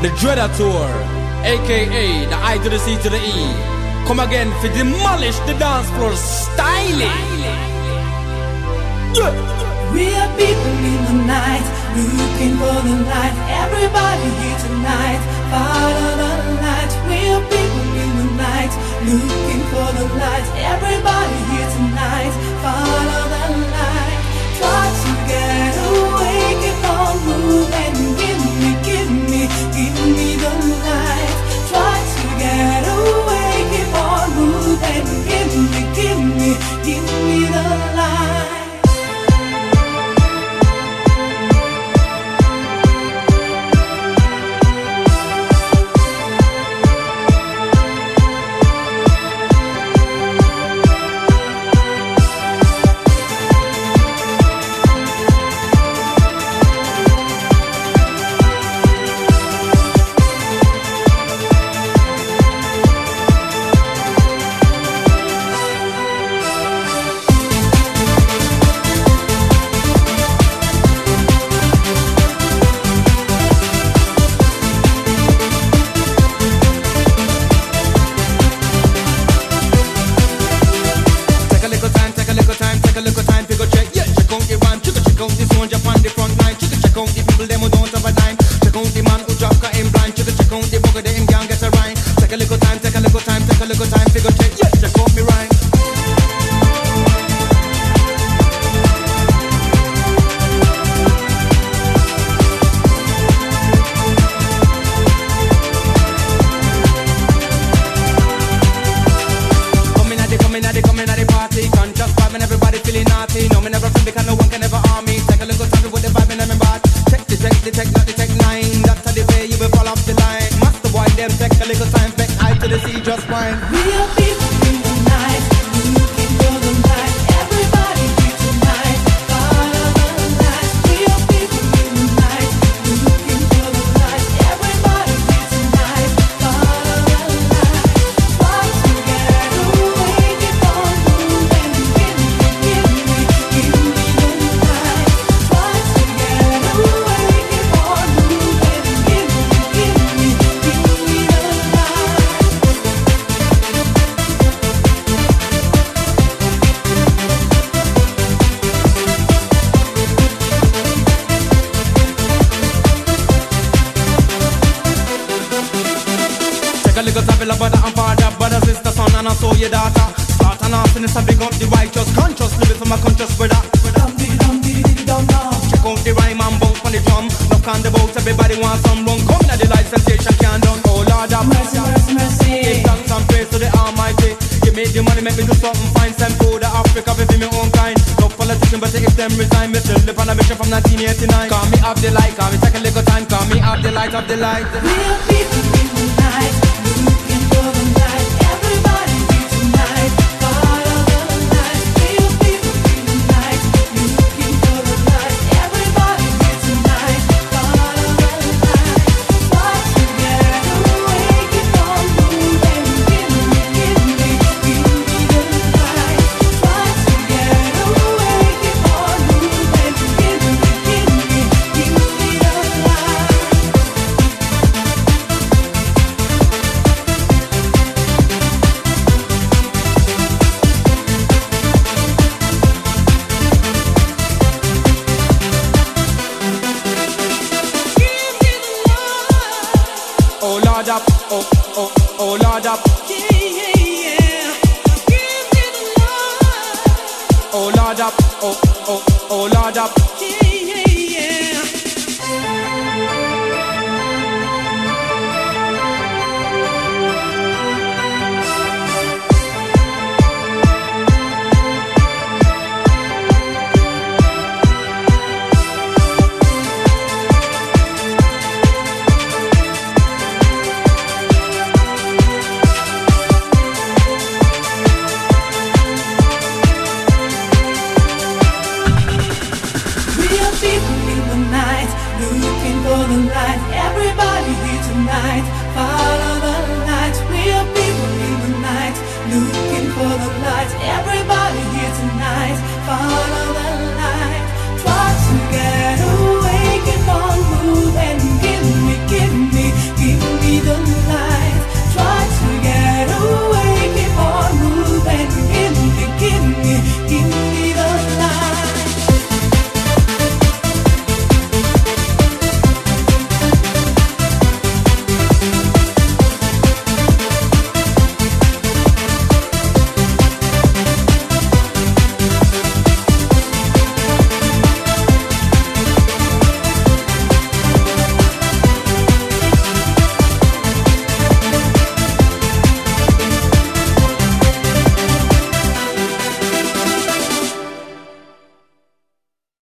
the Dreader Tour, aka the I to the C to the E. Come again for demolish the dance floor styling. We are people in the night, looking for the light. Everybody here tonight, follow the light. We are people in the night, looking for the light. Everybody here tonight, follow the light. Try to get away, keep on moving. Give me the light. Try to get away, keep on moving. Give me the light. Of the light. We are people in the night, looking for the light. Everybody here tonight, follow the light. We are people in the night, looking for the light. Everybody here tonight, follow the light. Try to get away, keep on moving. Give me the light. Try to get away, keep on moving. Give me the light. Oh Lord up, Yeah. Give me the light. oh Lord up, oh Lord up. Yeah. Looking for the light, everybody here tonight. Follow the